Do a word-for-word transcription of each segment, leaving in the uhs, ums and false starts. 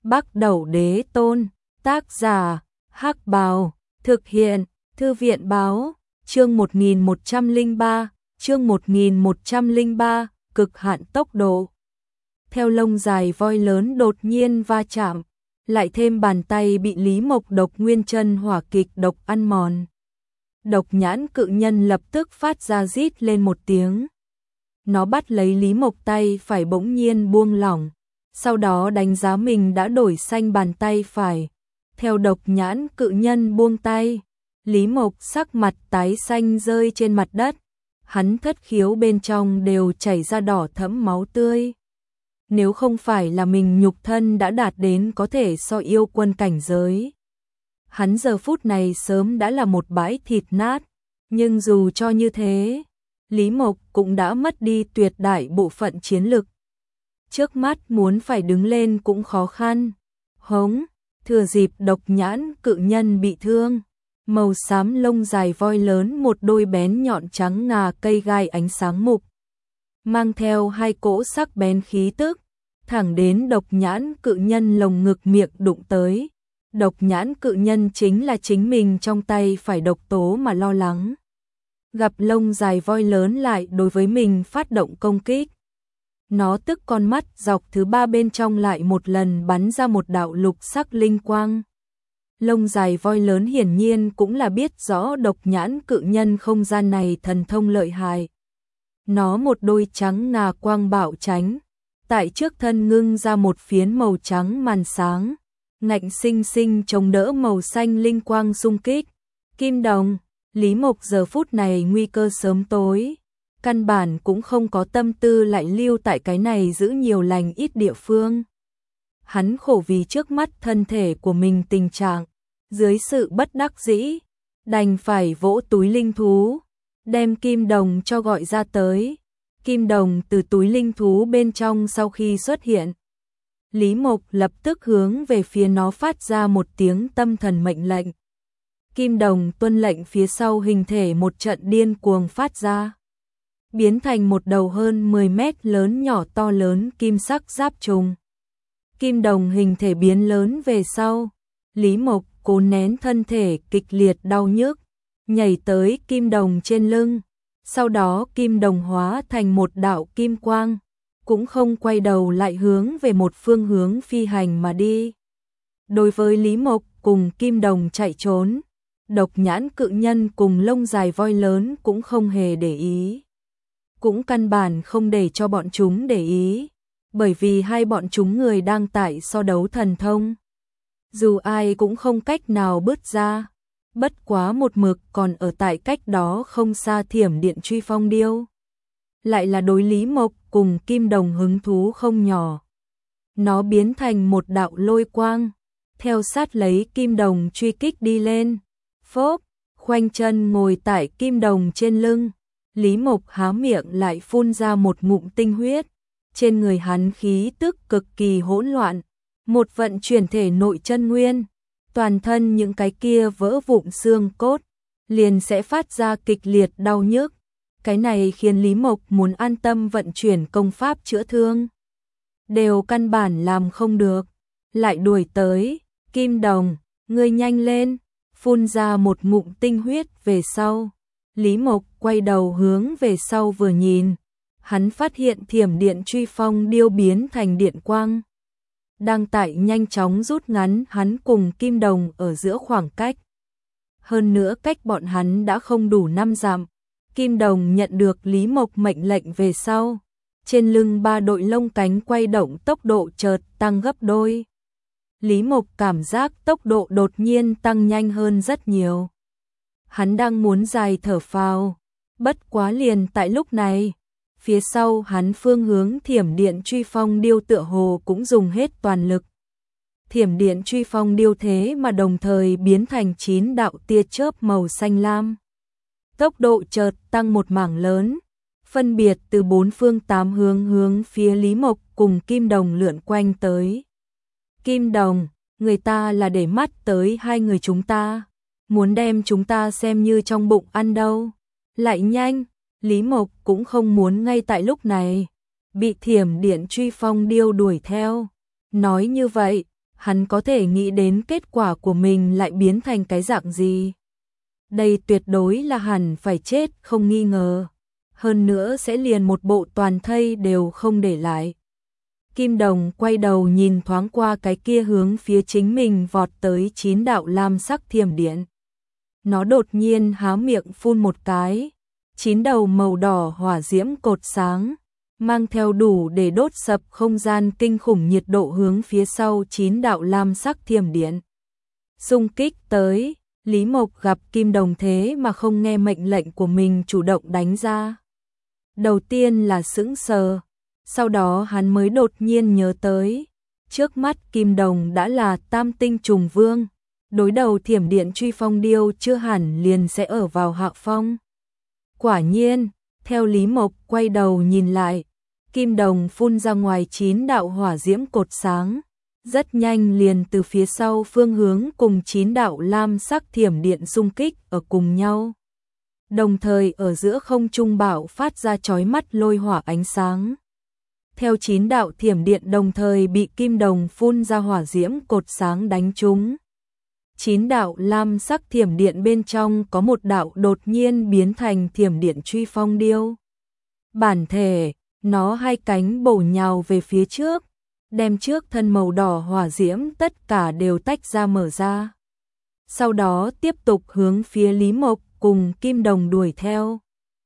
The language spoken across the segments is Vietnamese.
Bắc Đẩu Đế Tôn, tác giả, Hắc Bào, thực hiện, Thư viện báo, chương một nghìn một trăm lẻ ba, chương một nghìn một trăm lẻ ba, cực hạn tốc độ. Theo lông dài voi lớn đột nhiên va chạm, lại thêm bàn tay bị Lý Mộc độc nguyên chân hỏa kịch độc ăn mòn. Độc nhãn cự nhân lập tức phát ra rít lên một tiếng. Nó bắt lấy Lý Mộc tay phải bỗng nhiên buông lỏng, sau đó đánh giá mình đã đổi xanh bàn tay phải. Theo độc nhãn cự nhân buông tay, Lý Mộc sắc mặt tái xanh rơi trên mặt đất, hắn thất khiếu bên trong đều chảy ra đỏ thẫm máu tươi. Nếu không phải là mình nhục thân đã đạt đến có thể so yêu quân cảnh giới, hắn giờ phút này sớm đã là một bãi thịt nát, nhưng dù cho như thế, Lý Mộc cũng đã mất đi tuyệt đại bộ phận chiến lực. Trước mắt muốn phải đứng lên cũng khó khăn. Hống, thừa dịp độc nhãn cự nhân bị thương, màu xám lông dài voi lớn một đôi bén nhọn trắng ngà cây gai ánh sáng mục, mang theo hai cỗ sắc bén khí tức, thẳng đến độc nhãn cự nhân lồng ngực miệng đụng tới. Độc nhãn cự nhân chính là chính mình trong tay phải độc tố mà lo lắng. Gặp lông dài voi lớn lại đối với mình phát động công kích. Nó tức con mắt dọc thứ ba bên trong lại một lần bắn ra một đạo lục sắc linh quang. Lông dài voi lớn hiển nhiên cũng là biết rõ độc nhãn cự nhân không gian này thần thông lợi hại. Nó một đôi trắng ngà quang bạo tránh, tại trước thân ngưng ra một phiến màu trắng màn sáng, ngạnh sinh sinh chống đỡ màu xanh linh quang xung kích. Kim đồng, Lý Mộc giờ phút này nguy cơ sớm tối, căn bản cũng không có tâm tư lại lưu tại cái này giữ nhiều lành ít địa phương. Hắn khổ vì trước mắt thân thể của mình tình trạng, dưới sự bất đắc dĩ, đành phải vỗ túi linh thú, đem kim đồng cho gọi ra tới. Kim đồng từ túi linh thú bên trong sau khi xuất hiện, Lý Mộc lập tức hướng về phía nó phát ra một tiếng tâm thần mệnh lệnh. Kim đồng tuân lệnh phía sau hình thể một trận điên cuồng phát ra, biến thành một đầu hơn mười mét lớn nhỏ to lớn kim sắc giáp trùng. Kim đồng hình thể biến lớn về sau, Lý Mộc cố nén thân thể kịch liệt đau nhức, nhảy tới kim đồng trên lưng, sau đó kim đồng hóa thành một đạo kim quang, cũng không quay đầu lại hướng về một phương hướng phi hành mà đi. Đối với Lý Mộc cùng kim đồng chạy trốn, độc nhãn cự nhân cùng lông dài voi lớn cũng không hề để ý. Cũng căn bản không để cho bọn chúng để ý, bởi vì hai bọn chúng người đang tại so đấu thần thông. Dù ai cũng không cách nào bứt ra, bất quá một mực còn ở tại cách đó không xa thiểm điện truy phong điêu. Lại là đối Lý Mộc cùng kim đồng hứng thú không nhỏ. Nó biến thành một đạo lôi quang, theo sát lấy kim đồng truy kích đi lên. Phốp, khoanh chân ngồi tại kim đồng trên lưng, Lý Mộc há miệng lại phun ra một ngụm tinh huyết. Trên người hắn khí tức cực kỳ hỗn loạn, một vận chuyển thể nội chân nguyên, toàn thân những cái kia vỡ vụn xương cốt, liền sẽ phát ra kịch liệt đau nhức. Cái này khiến Lý Mộc muốn an tâm vận chuyển công pháp chữa thương, đều căn bản làm không được. Lại đuổi tới, kim đồng, ngươi nhanh lên, phun ra một ngụm tinh huyết về sau. Lý Mộc quay đầu hướng về sau vừa nhìn, hắn phát hiện thiểm điện truy phong điêu biến thành điện quang, đang tại nhanh chóng rút ngắn hắn cùng kim đồng ở giữa khoảng cách. Hơn nữa cách bọn hắn đã không đủ năm dặm. Kim đồng nhận được Lý Mộc mệnh lệnh về sau, trên lưng ba đội lông cánh quay động tốc độ chợt tăng gấp đôi. Lý Mộc cảm giác tốc độ đột nhiên tăng nhanh hơn rất nhiều. Hắn đang muốn dài thở phào, bất quá liền tại lúc này, phía sau hắn phương hướng thiểm điện truy phong điêu tựa hồ cũng dùng hết toàn lực. Thiểm điện truy phong điêu thế mà đồng thời biến thành chín đạo tia chớp màu xanh lam. Tốc độ chợt tăng một mảng lớn, phân biệt từ bốn phương tám hướng hướng phía Lý Mộc cùng kim đồng lượn quanh tới. Kim đồng, người ta là để mắt tới hai người chúng ta, muốn đem chúng ta xem như trong bụng ăn đâu. Lại nhanh, Lý Mộc cũng không muốn ngay tại lúc này bị thiểm điện truy phong điêu đuổi theo. Nói như vậy, hắn có thể nghĩ đến kết quả của mình lại biến thành cái dạng gì. Đây tuyệt đối là hẳn phải chết không nghi ngờ, hơn nữa sẽ liền một bộ toàn thây đều không để lại. Kim Đồng quay đầu nhìn thoáng qua cái kia hướng phía chính mình vọt tới chín đạo lam sắc thiểm điện. Nó đột nhiên há miệng phun một cái, chín đầu màu đỏ hỏa diễm cột sáng, mang theo đủ để đốt sập không gian kinh khủng nhiệt độ hướng phía sau chín đạo lam sắc thiểm điện. Xung kích tới, Lý Mộc gặp Kim Đồng thế mà không nghe mệnh lệnh của mình chủ động đánh ra. Đầu tiên là sững sờ, sau đó hắn mới đột nhiên nhớ tới, trước mắt Kim Đồng đã là tam tinh trùng vương, đối đầu thiểm điện truy phong điêu chưa hẳn liền sẽ ở vào hạ phong. Quả nhiên, theo Lý Mộc quay đầu nhìn lại, Kim Đồng phun ra ngoài chín đạo hỏa diễm cột sáng, rất nhanh liền từ phía sau phương hướng cùng chín đạo lam sắc thiểm điện xung kích ở cùng nhau. Đồng thời ở giữa không trung bạo phát ra chói mắt lôi hỏa ánh sáng. Theo chín đạo thiểm điện đồng thời bị Kim Đồng phun ra hỏa diễm cột sáng đánh trúng. Chín đạo lam sắc thiểm điện bên trong có một đạo đột nhiên biến thành thiểm điện truy phong điêu. Bản thể, nó hai cánh bổ nhào về phía trước, đem trước thân màu đỏ hỏa diễm tất cả đều tách ra mở ra. Sau đó tiếp tục hướng phía Lý Mộc cùng Kim Đồng đuổi theo.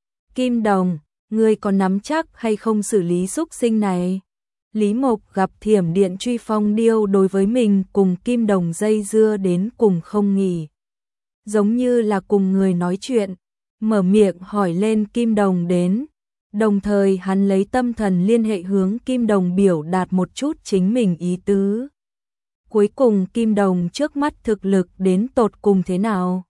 Kim Đồng, ngươi có nắm chắc hay không xử lý xúc sinh này? Lý Mộc gặp thiểm điện truy phong điêu đối với mình cùng Kim Đồng dây dưa đến cùng không nghỉ. Giống như là cùng người nói chuyện, mở miệng hỏi lên Kim Đồng đến. Đồng thời hắn lấy tâm thần liên hệ hướng Kim Đồng biểu đạt một chút chính mình ý tứ. Cuối cùng Kim Đồng trước mắt thực lực đến tột cùng thế nào?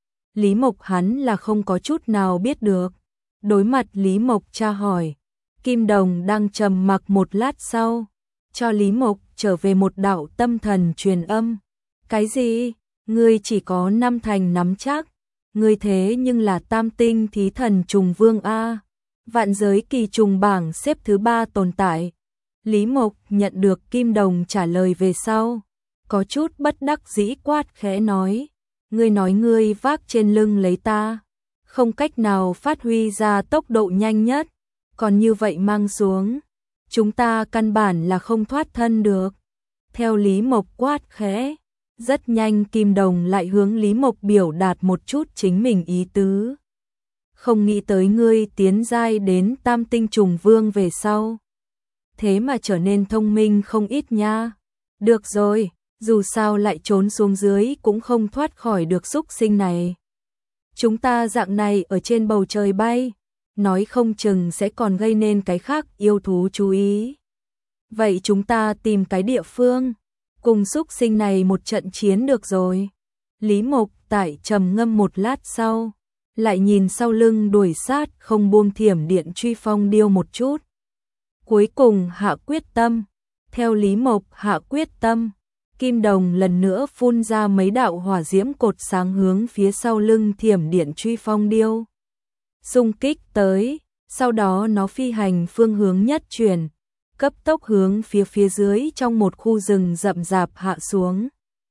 Lý Mộc hắn là không có chút nào biết được. Đối mặt Lý Mộc tra hỏi, Kim Đồng đang trầm mặc một lát sau, cho Lý Mộc trở về một đạo tâm thần truyền âm. Cái gì? Ngươi chỉ có năm thành nắm chắc, ngươi thế nhưng là tam tinh thí thần trùng vương A, vạn giới kỳ trùng bảng xếp thứ ba tồn tại. Lý Mộc nhận được Kim Đồng trả lời về sau, có chút bất đắc dĩ quát khẽ nói, ngươi nói ngươi vác trên lưng lấy ta, không cách nào phát huy ra tốc độ nhanh nhất, còn như vậy mang xuống, chúng ta căn bản là không thoát thân được. Theo Lý Mộc quát khẽ, rất nhanh Kim Đồng lại hướng Lý Mộc biểu đạt một chút chính mình ý tứ. Không nghĩ tới ngươi tiến giai đến tam tinh trùng vương về sau, thế mà trở nên thông minh không ít nha. Được rồi, dù sao lại trốn xuống dưới cũng không thoát khỏi được xúc sinh này. Chúng ta dạng này ở trên bầu trời bay, nói không chừng sẽ còn gây nên cái khác yêu thú chú ý. Vậy chúng ta tìm cái địa phương, cùng xúc sinh này một trận chiến được rồi. Lý Mộc tại trầm ngâm một lát sau, lại nhìn sau lưng đuổi sát không buông thiểm điện truy phong điêu một chút. Cuối cùng hạ quyết tâm, theo Lý Mộc hạ quyết tâm, Kim Đồng lần nữa phun ra mấy đạo hỏa diễm cột sáng hướng phía sau lưng thiểm điện truy phong điêu. Xung kích tới, sau đó nó phi hành phương hướng nhất chuyển, cấp tốc hướng phía phía dưới trong một khu rừng rậm rạp hạ xuống.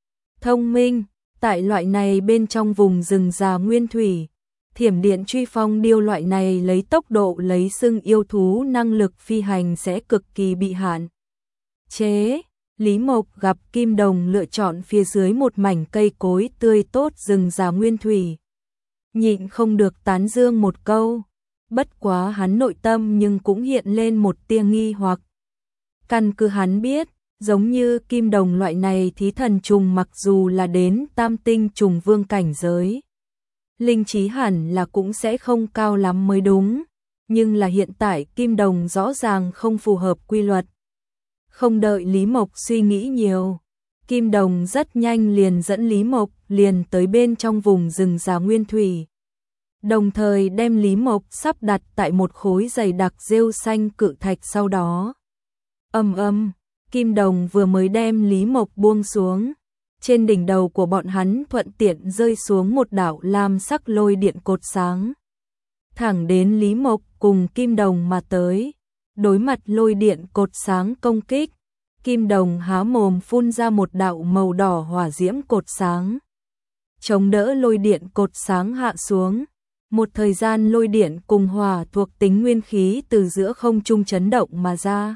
Thông minh, tại loại này bên trong vùng rừng già nguyên thủy, thiểm điện truy phong điêu loại này lấy tốc độ lấy xưng yêu thú năng lực phi hành sẽ cực kỳ bị hạn chế. Lý Mộc gặp Kim Đồng lựa chọn phía dưới một mảnh cây cối tươi tốt rừng già nguyên thủy, nhịn không được tán dương một câu, bất quá hắn nội tâm nhưng cũng hiện lên một tia nghi hoặc. Căn cứ hắn biết, giống như Kim Đồng loại này thí thần trùng mặc dù là đến tam tinh trùng vương cảnh giới, linh trí hẳn là cũng sẽ không cao lắm mới đúng, nhưng là hiện tại Kim Đồng rõ ràng không phù hợp quy luật. Không đợi Lý Mộc suy nghĩ nhiều, Kim Đồng rất nhanh liền dẫn Lý Mộc liền tới bên trong vùng rừng già nguyên thủy. Đồng thời đem Lý Mộc sắp đặt tại một khối dày đặc rêu xanh cự thạch sau đó. Ầm ầm, Kim Đồng vừa mới đem Lý Mộc buông xuống, trên đỉnh đầu của bọn hắn thuận tiện rơi xuống một đạo lam sắc lôi điện cột sáng. Thẳng đến Lý Mộc cùng Kim Đồng mà tới. Đối mặt lôi điện cột sáng công kích, Kim Đồng há mồm phun ra một đạo màu đỏ hỏa diễm cột sáng, chống đỡ lôi điện cột sáng hạ xuống. Một thời gian lôi điện cùng hỏa thuộc tính nguyên khí từ giữa không trung chấn động mà ra,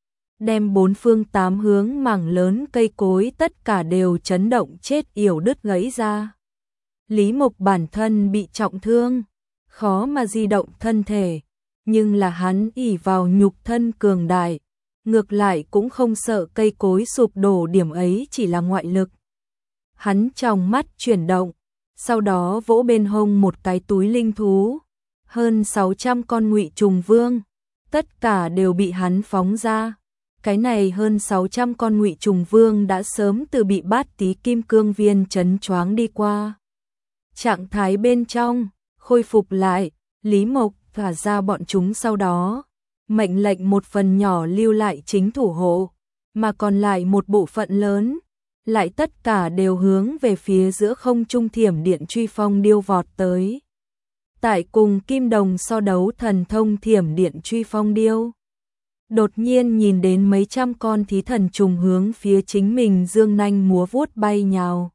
đem bốn phương tám hướng mảng lớn cây cối tất cả đều chấn động chết yểu đứt gãy ra. Lý Mộc bản thân bị trọng thương, khó mà di động thân thể, nhưng là hắn ỷ vào nhục thân cường đại, ngược lại cũng không sợ cây cối sụp đổ, điểm ấy chỉ là ngoại lực. Hắn trong mắt chuyển động, sau đó vỗ bên hông một cái túi linh thú, hơn sáu trăm con ngụy trùng vương, tất cả đều bị hắn phóng ra. Cái này hơn sáu trăm con ngụy trùng vương đã sớm từ bị bát tí kim cương viên chấn choáng đi qua. Trạng thái bên trong khôi phục lại, Lý Mộc thả ra bọn chúng, sau đó mệnh lệnh một phần nhỏ lưu lại chính thủ hộ, mà còn lại một bộ phận lớn lại tất cả đều hướng về phía giữa không trung thiểm điện truy phong điêu vọt tới. Tại cùng Kim Đồng so đấu thần thông thiểm điện truy phong điêu, đột nhiên nhìn đến mấy trăm con thí thần trùng hướng phía chính mình dương nanh múa vuốt bay nhào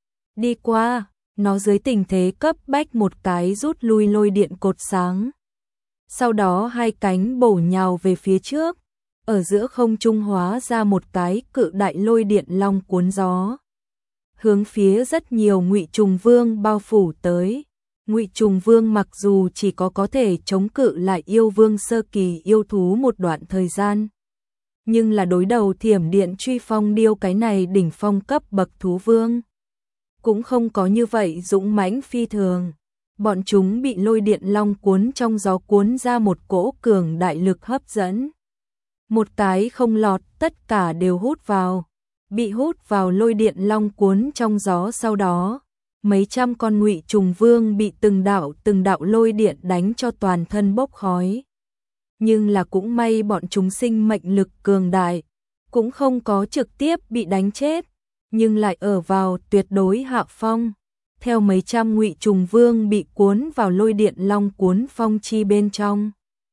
đi qua. Nó dưới tình thế cấp bách một cái rút lui lôi điện cột sáng, sau đó hai cánh bổ nhào về phía trước, ở giữa không trung hóa ra một cái cự đại lôi điện long cuốn gió, hướng phía rất nhiều ngụy trùng vương bao phủ tới. Ngụy trùng vương mặc dù chỉ có có thể chống cự lại yêu vương sơ kỳ yêu thú một đoạn thời gian, nhưng là đối đầu thiểm điện truy phong điêu cái này đỉnh phong cấp bậc thú vương cũng không có như vậy dũng mãnh phi thường. Bọn chúng bị lôi điện long cuốn trong gió cuốn ra một cỗ cường đại lực hấp dẫn, một cái không lọt, tất cả đều hút vào, bị hút vào lôi điện long cuốn trong gió. Sau đó mấy trăm con ngụy trùng vương bị từng đạo từng đạo lôi điện đánh cho toàn thân bốc khói, nhưng là cũng may bọn chúng sinh mệnh lực cường đại, cũng không có trực tiếp bị đánh chết, nhưng lại ở vào tuyệt đối hạ phong. Theo mấy trăm ngụy trùng vương bị cuốn vào lôi điện long cuốn phong chi bên trong,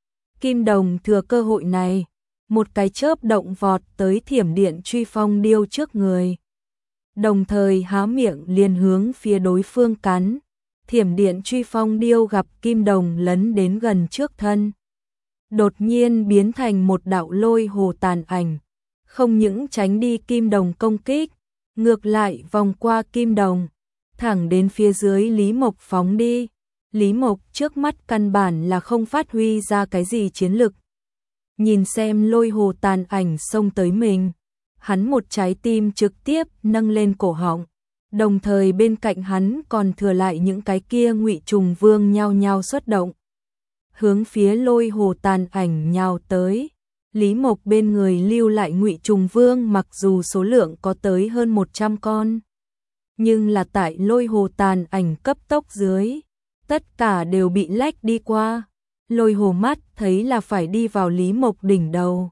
Kim Đồng thừa cơ hội này, một cái chớp động vọt tới thiểm điện truy phong điêu trước người, đồng thời há miệng liền hướng phía đối phương cắn. Thiểm điện truy phong điêu gặp Kim Đồng lấn đến gần trước thân, đột nhiên biến thành một đạo lôi hồ tàn ảnh, không những tránh đi Kim Đồng công kích, ngược lại vòng qua Kim Đồng, thẳng đến phía dưới Lý Mộc phóng đi. Lý Mộc trước mắt căn bản là không phát huy ra cái gì chiến lực. Nhìn xem lôi hồ tàn ảnh xông tới mình, hắn một trái tim trực tiếp nâng lên cổ họng, đồng thời bên cạnh hắn còn thừa lại những cái kia ngụy trùng vương nhao nhao xuất động, hướng phía lôi hồ tàn ảnh nhào tới. Lý Mộc bên người lưu lại ngụy trùng vương mặc dù số lượng có tới hơn một trăm con, nhưng là tại lôi hồ tàn ảnh cấp tốc dưới, tất cả đều bị lách đi qua. Lôi hồ mắt thấy là phải đi vào Lý Mộc đỉnh đầu.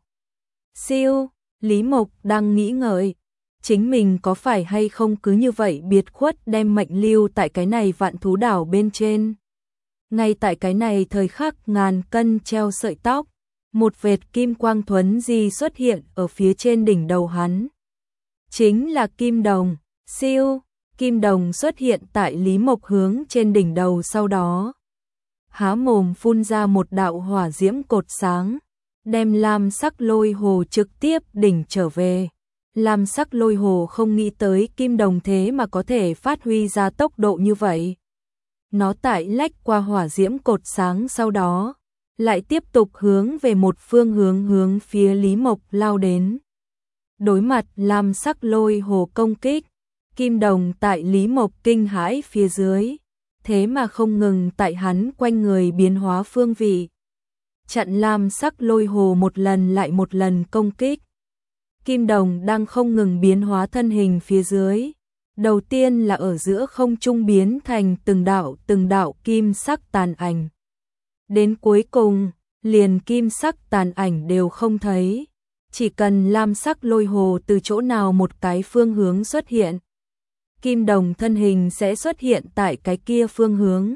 Siêu, Lý Mộc đang nghĩ ngợi, chính mình có phải hay không cứ như vậy biệt khuất đem mệnh lưu tại cái này vạn thú đảo bên trên. Ngay tại cái này thời khắc ngàn cân treo sợi tóc, một vệt kim quang thuấn di xuất hiện ở phía trên đỉnh đầu hắn. Chính là Kim Đồng. Siêu, Kim Đồng xuất hiện tại Lý Mộc hướng trên đỉnh đầu, sau đó há mồm phun ra một đạo hỏa diễm cột sáng, đem lam sắc lôi hồ trực tiếp đỉnh trở về. Lam sắc lôi hồ không nghĩ tới Kim Đồng thế mà có thể phát huy ra tốc độ như vậy. Nó tại lách qua hỏa diễm cột sáng, sau đó lại tiếp tục hướng về một phương hướng hướng phía Lý Mộc lao đến. Đối mặt lam sắc lôi hồ công kích, Kim Đồng tại Lý Mộc kinh hãi phía dưới, thế mà không ngừng tại hắn quanh người biến hóa phương vị, chặn lam sắc lôi hồ một lần lại một lần công kích. Kim Đồng đang không ngừng biến hóa thân hình phía dưới, đầu tiên là ở giữa không trung biến thành từng đạo từng đạo kim sắc tàn ảnh, đến cuối cùng liền kim sắc tàn ảnh đều không thấy, chỉ cần lam sắc lôi hồ từ chỗ nào một cái phương hướng xuất hiện, Kim Đồng thân hình sẽ xuất hiện tại cái kia phương hướng.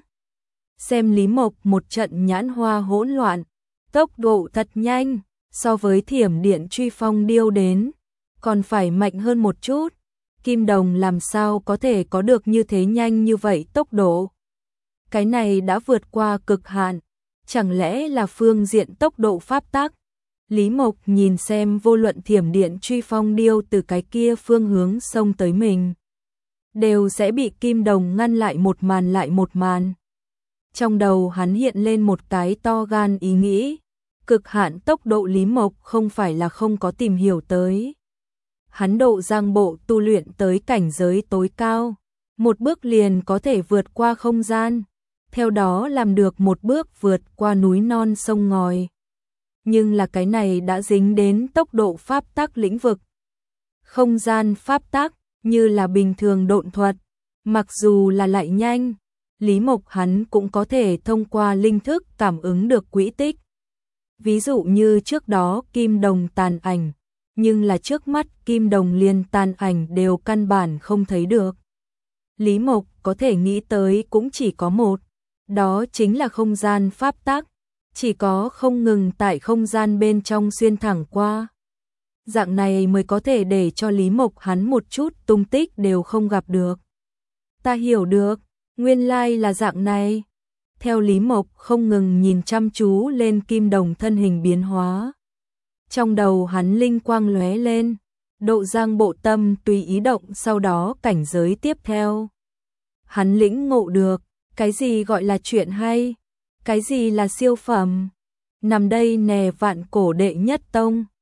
Xem Lý Mộc một trận nhãn hoa hỗn loạn, tốc độ thật nhanh, so với thiểm điện truy phong điêu đến, còn phải mạnh hơn một chút. Kim đồng làm sao có thể có được như thế nhanh như vậy tốc độ? Cái này đã vượt qua cực hạn, chẳng lẽ là phương diện tốc độ pháp tắc? Lý Mộc nhìn xem vô luận thiểm điện truy phong điêu từ cái kia phương hướng xông tới mình, đều sẽ bị kim đồng ngăn lại một màn lại một màn. Trong đầu hắn hiện lên một cái to gan ý nghĩ, cực hạn tốc độ Lý Mộc không phải là không có tìm hiểu tới. Hắn độ giang bộ tu luyện tới cảnh giới tối cao, một bước liền có thể vượt qua không gian, theo đó làm được một bước vượt qua núi non sông ngòi. Nhưng là cái này đã dính đến tốc độ pháp tắc lĩnh vực. Không gian pháp tắc, như là bình thường độn thuật, mặc dù là lại nhanh, Lý Mộc hắn cũng có thể thông qua linh thức cảm ứng được quỹ tích. Ví dụ như trước đó kim đồng tàn ảnh, nhưng là trước mắt kim đồng liền tàn ảnh đều căn bản không thấy được. Lý Mộc có thể nghĩ tới cũng chỉ có một, đó chính là không gian pháp tắc, chỉ có không ngừng tại không gian bên trong xuyên thẳng qua. Dạng này mới có thể để cho Lý Mộc hắn một chút tung tích đều không gặp được. Ta hiểu được, nguyên lai là dạng này. Theo Lý Mộc không ngừng nhìn chăm chú lên kim đồng thân hình biến hóa. Trong đầu hắn linh quang lóe lên, độ giang bộ tâm tùy ý động, sau đó cảnh giới tiếp theo. Hắn lĩnh ngộ được, cái gì gọi là chuyện hay, cái gì là siêu phẩm. Nằm đây nè vạn cổ đệ nhất tông,